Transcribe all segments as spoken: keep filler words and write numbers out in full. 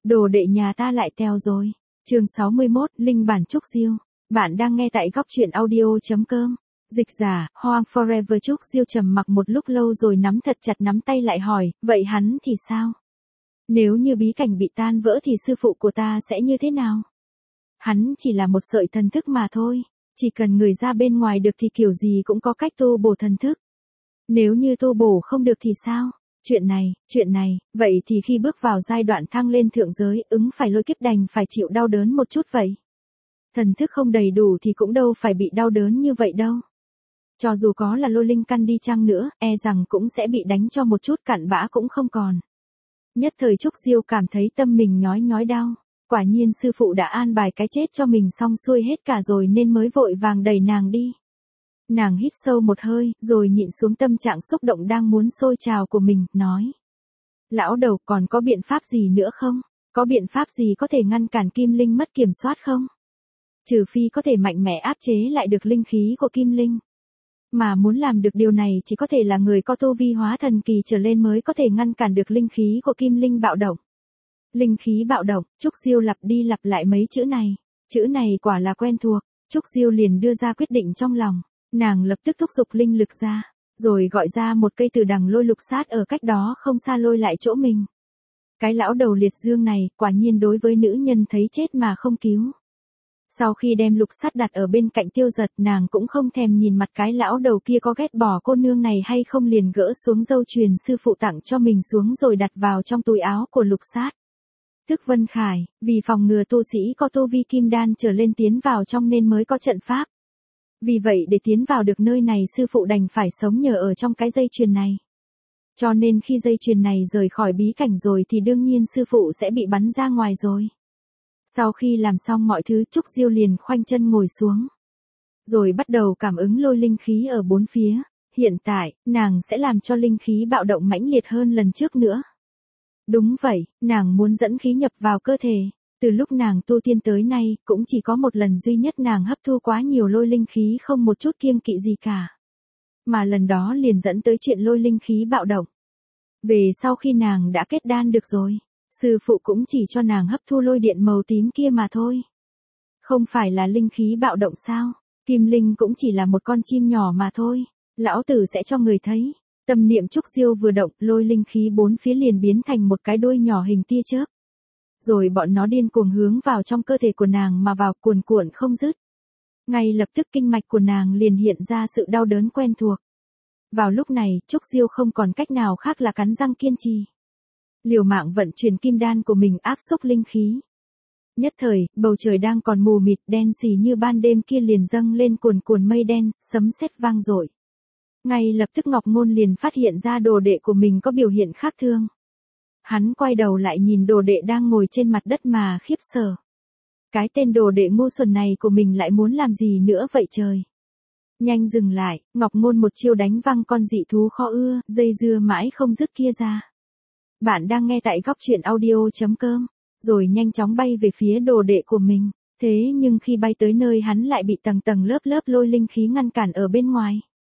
đồ đệ nhà ta lại teo rồi. Chương sáu mươi mốt, Linh bản Trúc Diêu. Bạn đang nghe tại góc truyện audio.com. Dịch giả, Hoang Forever. Trúc Diêu trầm mặc một lúc lâu rồi nắm thật chặt nắm tay lại hỏi, vậy hắn thì sao? Nếu như bí cảnh bị tan vỡ thì sư phụ của ta sẽ như thế nào? Hắn chỉ là một sợi thần thức mà thôi, chỉ cần người ra bên ngoài được thì kiểu gì cũng có cách tu bổ thần thức. Nếu như tu bổ không được thì sao? Chuyện này, chuyện này, vậy thì khi bước vào giai đoạn thăng lên thượng giới, ứng phải lôi kiếp đành phải chịu đau đớn một chút vậy. Thần thức không đầy đủ thì cũng đâu phải bị đau đớn như vậy đâu. Cho dù có là lôi linh căn đi chăng nữa, e rằng cũng sẽ bị đánh cho một chút cặn bã cũng không còn. Nhất thời Trúc Diêu cảm thấy tâm mình nhói nhói đau. Quả nhiên sư phụ đã an bài cái chết cho mình xong xuôi hết cả rồi nên mới vội vàng đẩy nàng đi. Nàng hít sâu một hơi, rồi nhịn xuống tâm trạng xúc động đang muốn sôi trào của mình, nói. Lão đầu, còn có biện pháp gì nữa không? Có biện pháp gì có thể ngăn cản kim linh mất kiểm soát không? Trừ phi có thể mạnh mẽ áp chế lại được linh khí của kim linh. Mà muốn làm được điều này chỉ có thể là người có tu vi hóa thần kỳ trở lên mới có thể ngăn cản được linh khí của kim linh bạo động. Linh khí bạo động, Trúc Diêu lặp đi lặp lại mấy chữ này. Chữ này quả là quen thuộc, Trúc Diêu liền đưa ra quyết định trong lòng. Nàng lập tức thúc giục linh lực ra, rồi gọi ra một cây từ đằng lôi lục sát ở cách đó không xa lôi lại chỗ mình. Cái lão đầu liệt dương này, quả nhiên đối với nữ nhân thấy chết mà không cứu. Sau khi đem lục sát đặt ở bên cạnh Tiêu Giật, nàng cũng không thèm nhìn mặt cái lão đầu kia có ghét bỏ cô nương này hay không, liền gỡ xuống dâu chuyền sư phụ tặng cho mình xuống rồi đặt vào trong túi áo của lục sát. Tức Vân Khải, vì phòng ngừa tu sĩ có tu vi kim đan trở lên tiến vào trong nên mới có trận pháp. Vì vậy để tiến vào được nơi này sư phụ đành phải sống nhờ ở trong cái dây chuyền này. Cho nên khi dây chuyền này rời khỏi bí cảnh rồi thì đương nhiên sư phụ sẽ bị bắn ra ngoài rồi. Sau khi làm xong mọi thứ, Trúc Diêu liền khoanh chân ngồi xuống. Rồi bắt đầu cảm ứng lôi linh khí ở bốn phía. Hiện tại, nàng sẽ làm cho linh khí bạo động mãnh liệt hơn lần trước nữa. Đúng vậy, nàng muốn dẫn khí nhập vào cơ thể. Từ lúc nàng tu tiên tới nay, cũng chỉ có một lần duy nhất nàng hấp thu quá nhiều lôi linh khí không một chút kiêng kỵ gì cả. Mà lần đó liền dẫn tới chuyện lôi linh khí bạo động. Về sau khi nàng đã kết đan được rồi, sư phụ cũng chỉ cho nàng hấp thu lôi điện màu tím kia mà thôi. Không phải là linh khí bạo động sao? Kim linh cũng chỉ là một con chim nhỏ mà thôi. Lão tử sẽ cho người thấy. Tâm niệm Trúc Diêu vừa động, lôi linh khí bốn phía liền biến thành một cái đuôi nhỏ hình tia chớp. Rồi bọn nó điên cuồng hướng vào trong cơ thể của nàng mà vào, cuồn cuộn không dứt. Ngay lập tức kinh mạch của nàng liền hiện ra sự đau đớn quen thuộc. Vào lúc này, Trúc Diêu không còn cách nào khác là cắn răng kiên trì. Liều mạng vận chuyển kim đan của mình áp xúc linh khí. Nhất thời, bầu trời đang còn mù mịt đen xì như ban đêm kia liền dâng lên cuồn cuồn mây đen, sấm sét vang dội. Ngay lập tức Ngọc Ngôn liền phát hiện ra đồ đệ của mình có biểu hiện khác thường. Hắn quay đầu lại nhìn đồ đệ đang ngồi trên mặt đất mà khiếp sợ. Cái tên đồ đệ ngu xuẩn này của mình lại muốn làm gì nữa vậy trời? Nhanh dừng lại, Ngọc Ngôn một chiêu đánh văng con dị thú kho ưa, dây dưa mãi không dứt kia ra. Bạn đang nghe tại góc truyện audio.com, rồi nhanh chóng bay về phía đồ đệ của mình. Thế nhưng khi bay tới nơi hắn lại bị tầng tầng lớp lớp lôi linh khí ngăn cản ở bên ngoài.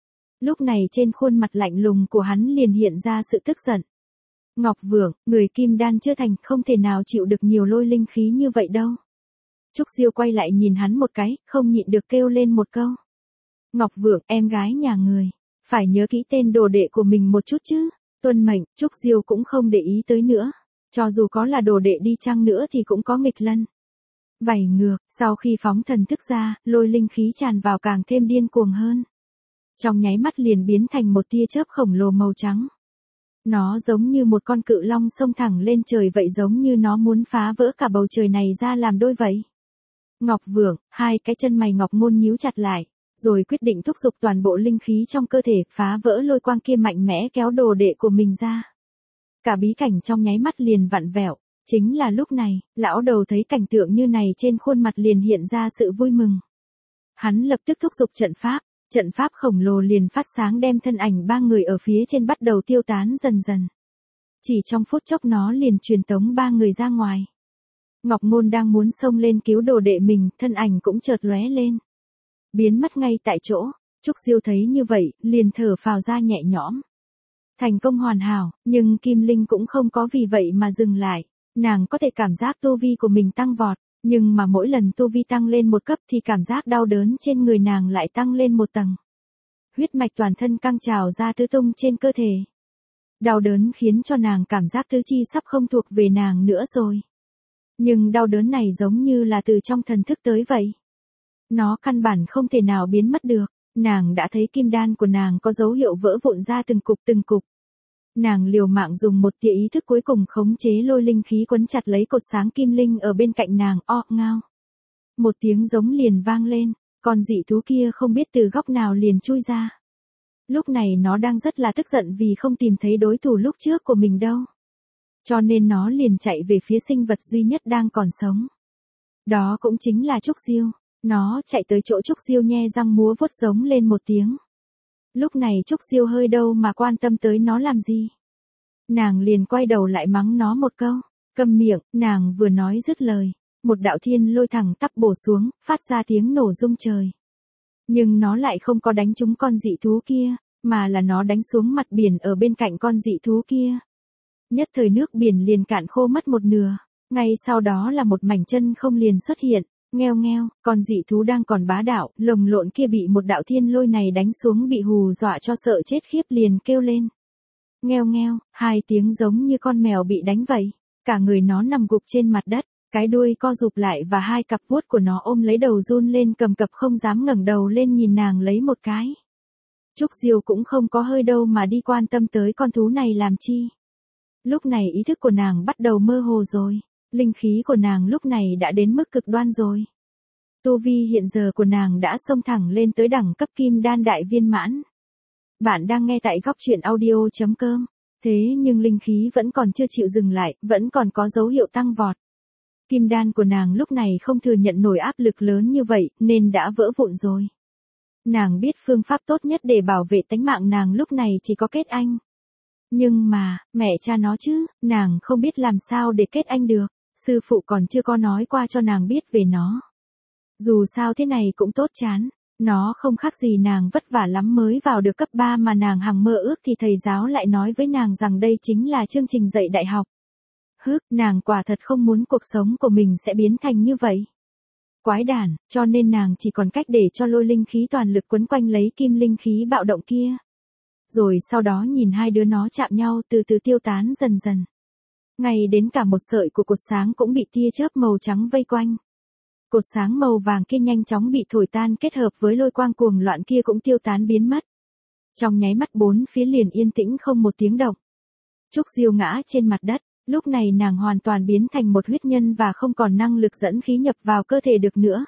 Lúc này trên khuôn mặt lạnh lùng của hắn liền hiện ra sự tức giận. Ngọc Vượng, người kim đan chưa thành không thể nào chịu được nhiều lôi linh khí như vậy đâu. Trúc Diêu quay lại nhìn hắn một cái, không nhịn được kêu lên một câu. Ngọc Vượng, em gái nhà người, phải nhớ kỹ tên đồ đệ của mình một chút chứ. Tuân mệnh, Trúc Diêu cũng không để ý tới nữa. Cho dù có là đồ đệ đi chăng nữa thì cũng có nghịch lân. Vảy ngược, sau khi phóng thần thức ra, lôi linh khí tràn vào càng thêm điên cuồng hơn. Trong nháy mắt liền biến thành một tia chớp khổng lồ màu trắng. Nó giống như một con cự long xông thẳng lên trời vậy, giống như nó muốn phá vỡ cả bầu trời này ra làm đôi vậy. Ngọc Vượng, hai cái chân mày Ngọc Ngôn nhíu chặt lại, rồi quyết định thúc giục toàn bộ linh khí trong cơ thể, phá vỡ lôi quang kia mạnh mẽ kéo đồ đệ của mình ra. Cả bí cảnh trong nháy mắt liền vặn vẹo. Chính là lúc này, lão đầu thấy cảnh tượng như này trên khuôn mặt liền hiện ra sự vui mừng. Hắn lập tức thúc giục trận pháp. Trận pháp khổng lồ liền phát sáng đem thân ảnh ba người ở phía trên bắt đầu tiêu tán dần dần. Chỉ trong phút chốc nó liền truyền tống ba người ra ngoài. Ngọc Ngôn đang muốn xông lên cứu đồ đệ mình, thân ảnh cũng chợt lóe lên. Biến mất ngay tại chỗ, Trúc Diêu thấy như vậy, liền thở phào ra nhẹ nhõm. Thành công hoàn hảo, nhưng Kim Linh cũng không có vì vậy mà dừng lại. Nàng có thể cảm giác tu vi của mình tăng vọt, nhưng mà mỗi lần tu vi tăng lên một cấp thì cảm giác đau đớn trên người nàng lại tăng lên một tầng. Huyết mạch toàn thân căng trào ra tứ tung trên cơ thể. Đau đớn khiến cho nàng cảm giác tứ chi sắp không thuộc về nàng nữa rồi. Nhưng đau đớn này giống như là từ trong thần thức tới vậy. Nó căn bản không thể nào biến mất được. Nàng đã thấy kim đan của nàng có dấu hiệu vỡ vụn ra từng cục từng cục. Nàng liều mạng dùng một tia ý thức cuối cùng khống chế lôi linh khí quấn chặt lấy cột sáng kim linh ở bên cạnh nàng, o ngao. Một tiếng giống liền vang lên, con dị thú kia không biết từ góc nào liền chui ra. Lúc này nó đang rất là tức giận vì không tìm thấy đối thủ lúc trước của mình đâu. Cho nên nó liền chạy về phía sinh vật duy nhất đang còn sống. Đó cũng chính là Trúc Diêu. Nó chạy tới chỗ Trúc Diêu nhe răng múa vuốt giống lên một tiếng. Lúc này Trúc Diêu hơi đâu mà quan tâm tới nó làm gì. Nàng liền quay đầu lại mắng nó một câu. Câm miệng, nàng vừa nói dứt lời. Một đạo thiên lôi thẳng tắp bổ xuống, phát ra tiếng nổ rung trời. Nhưng nó lại không có đánh trúng con dị thú kia, mà là nó đánh xuống mặt biển ở bên cạnh con dị thú kia. Nhất thời nước biển liền cạn khô mất một nửa. Ngay sau đó là một mảnh chân không liền xuất hiện. Ngheo ngheo, con dị thú đang còn bá đạo, lồng lộn kia bị một đạo thiên lôi này đánh xuống bị hù dọa cho sợ chết khiếp liền kêu lên. Ngheo ngheo, hai tiếng giống như con mèo bị đánh vậy. Cả người nó nằm gục trên mặt đất, cái đuôi co rụp lại và hai cặp vuốt của nó ôm lấy đầu run lên cầm cập không dám ngẩng đầu lên nhìn nàng lấy một cái. Trúc Diêu cũng không có hơi đâu mà đi quan tâm tới con thú này làm chi. Lúc này ý thức của nàng bắt đầu mơ hồ rồi. Linh khí của nàng lúc này đã đến mức cực đoan rồi. Tu vi hiện giờ của nàng đã xông thẳng lên tới đẳng cấp kim đan đại viên mãn. Bạn đang nghe tại góc truyện audio chấm com. Thế nhưng linh khí vẫn còn chưa chịu dừng lại, vẫn còn có dấu hiệu tăng vọt. Kim đan của nàng lúc này không thừa nhận nổi áp lực lớn như vậy, nên đã vỡ vụn rồi. Nàng biết phương pháp tốt nhất để bảo vệ tánh mạng nàng lúc này chỉ có kết anh. Nhưng mà, mẹ cha nó chứ, nàng không biết làm sao để kết anh được. Sư phụ còn chưa có nói qua cho nàng biết về nó. Dù sao thế này cũng tốt chán. Nó không khác gì nàng vất vả lắm mới vào được cấp ba mà nàng hằng mơ ước thì thầy giáo lại nói với nàng rằng đây chính là chương trình dạy đại học. Hức, nàng quả thật không muốn cuộc sống của mình sẽ biến thành như vậy. Quái đản, cho nên nàng chỉ còn cách để cho lôi linh khí toàn lực quấn quanh lấy kim linh khí bạo động kia. Rồi sau đó nhìn hai đứa nó chạm nhau từ từ tiêu tán dần dần. Ngay đến cả một sợi của cột sáng cũng bị tia chớp màu trắng vây quanh. Cột sáng màu vàng kia nhanh chóng bị thổi tan kết hợp với lôi quang cuồng loạn kia cũng tiêu tán biến mất. Trong nháy mắt bốn phía liền yên tĩnh không một tiếng động. Trúc Diêu ngã trên mặt đất, lúc này nàng hoàn toàn biến thành một huyết nhân và không còn năng lực dẫn khí nhập vào cơ thể được nữa.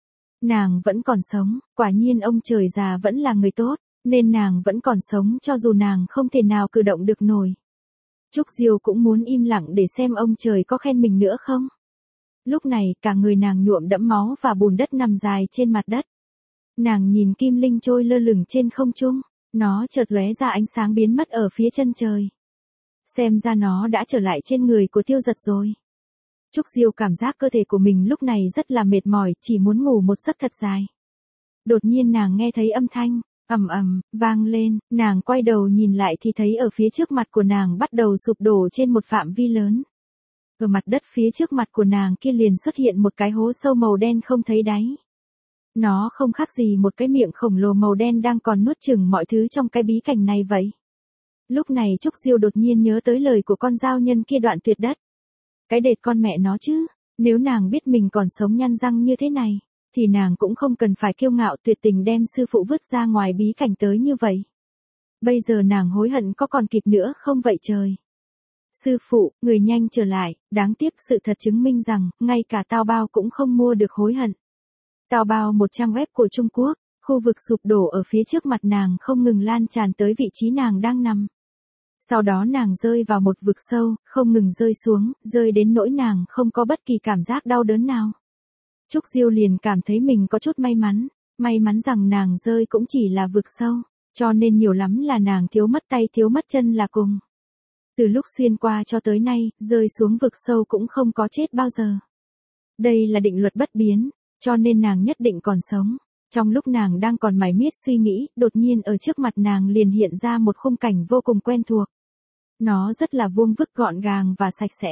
Nàng vẫn còn sống, quả nhiên ông trời già vẫn là người tốt, nên nàng vẫn còn sống cho dù nàng không thể nào cử động được nổi. Trúc Diêu cũng muốn im lặng để xem ông trời có khen mình nữa không. Lúc này cả người nàng nhuộm đẫm máu và bùn đất nằm dài trên mặt đất. Nàng nhìn kim linh trôi lơ lửng trên không trung, nó chợt lóe ra ánh sáng biến mất ở phía chân trời. Xem ra nó đã trở lại trên người của Tiêu Giật rồi. Trúc Diêu cảm giác cơ thể của mình lúc này rất là mệt mỏi, chỉ muốn ngủ một giấc thật dài. Đột nhiên nàng nghe thấy âm thanh ầm ầm vang lên, nàng quay đầu nhìn lại thì thấy ở phía trước mặt của nàng bắt đầu sụp đổ trên một phạm vi lớn. Ở mặt đất phía trước mặt của nàng kia liền xuất hiện một cái hố sâu màu đen không thấy đáy. Nó không khác gì một cái miệng khổng lồ màu đen đang còn nuốt chửng mọi thứ trong cái bí cảnh này vậy. Lúc này Trúc Diêu đột nhiên nhớ tới lời của con giao nhân kia đoạn tuyệt đất. Cái đệt con mẹ nó chứ, nếu nàng biết mình còn sống nhăn răng như thế này, thì nàng cũng không cần phải kiêu ngạo tuyệt tình đem sư phụ vứt ra ngoài bí cảnh tới như vậy. Bây giờ nàng hối hận có còn kịp nữa không vậy trời. Sư phụ, người nhanh trở lại, đáng tiếc sự thật chứng minh rằng, ngay cả Tao Bao cũng không mua được hối hận. Tao Bao một trang web của Trung Quốc, khu vực sụp đổ ở phía trước mặt nàng không ngừng lan tràn tới vị trí nàng đang nằm. Sau đó nàng rơi vào một vực sâu, không ngừng rơi xuống, rơi đến nỗi nàng không có bất kỳ cảm giác đau đớn nào. Trúc Diêu liền cảm thấy mình có chút may mắn, may mắn rằng nàng rơi cũng chỉ là vực sâu, cho nên nhiều lắm là nàng thiếu mất tay thiếu mất chân là cùng. Từ lúc xuyên qua cho tới nay, rơi xuống vực sâu cũng không có chết bao giờ. Đây là định luật bất biến, cho nên nàng nhất định còn sống. Trong lúc nàng đang còn mải miết suy nghĩ, đột nhiên ở trước mặt nàng liền hiện ra một khung cảnh vô cùng quen thuộc. Nó rất là vuông vức gọn gàng và sạch sẽ.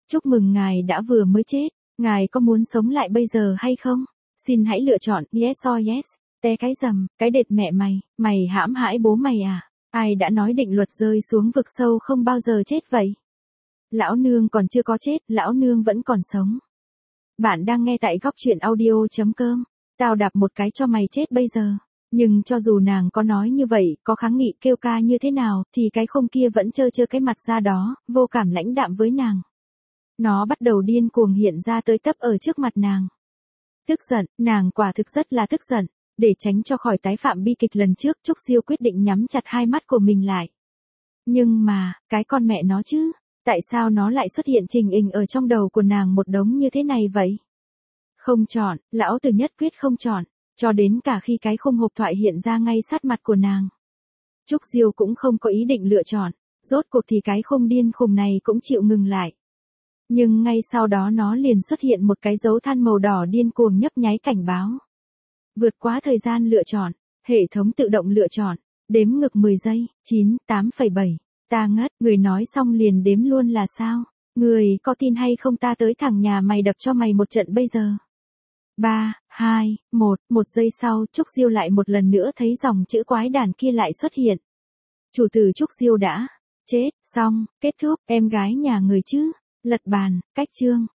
Chúc mừng ngài đã vừa mới chết, ngài có muốn sống lại bây giờ hay không? Xin hãy lựa chọn yes or yes. Té cái rầm, cái đệt mẹ mày, mày hãm hại bố mày à? Ai đã nói định luật rơi xuống vực sâu không bao giờ chết vậy? Lão nương còn chưa có chết, lão nương vẫn còn sống. Bạn đang nghe tại góc truyện audio.com. Tao đạp một cái cho mày chết bây giờ. Nhưng cho dù nàng có nói như vậy, có kháng nghị kêu ca như thế nào, thì cái không kia vẫn trơ trơ cái mặt ra đó, vô cảm lãnh đạm với nàng. Nó bắt đầu điên cuồng hiện ra tới tấp ở trước mặt nàng. Tức giận, nàng quả thực rất là tức giận. Để tránh cho khỏi tái phạm bi kịch lần trước, Trúc Diêu quyết định nhắm chặt hai mắt của mình lại. Nhưng mà, cái con mẹ nó chứ, tại sao nó lại xuất hiện trình hình ở trong đầu của nàng một đống như thế này vậy? Không chọn, lão tử nhất quyết không chọn, cho đến cả khi cái khung hộp thoại hiện ra ngay sát mặt của nàng. Trúc Diêu cũng không có ý định lựa chọn, rốt cuộc thì cái khung điên khùng này cũng chịu ngừng lại. Nhưng ngay sau đó nó liền xuất hiện một cái dấu than màu đỏ điên cuồng nhấp nháy cảnh báo. Vượt quá thời gian lựa chọn, hệ thống tự động lựa chọn, đếm ngược mười giây, chín, tám phẩy bảy, ta ngất, người nói xong liền đếm luôn là sao? Người có tin hay không ta tới thẳng nhà mày đập cho mày một trận bây giờ? ba, hai, một, một giây sau, Trúc Diêu lại một lần nữa thấy dòng chữ quái đản kia lại xuất hiện. Chủ tử Trúc Diêu đã chết, xong, kết thúc, em gái nhà người chứ, lật bàn, cách chương.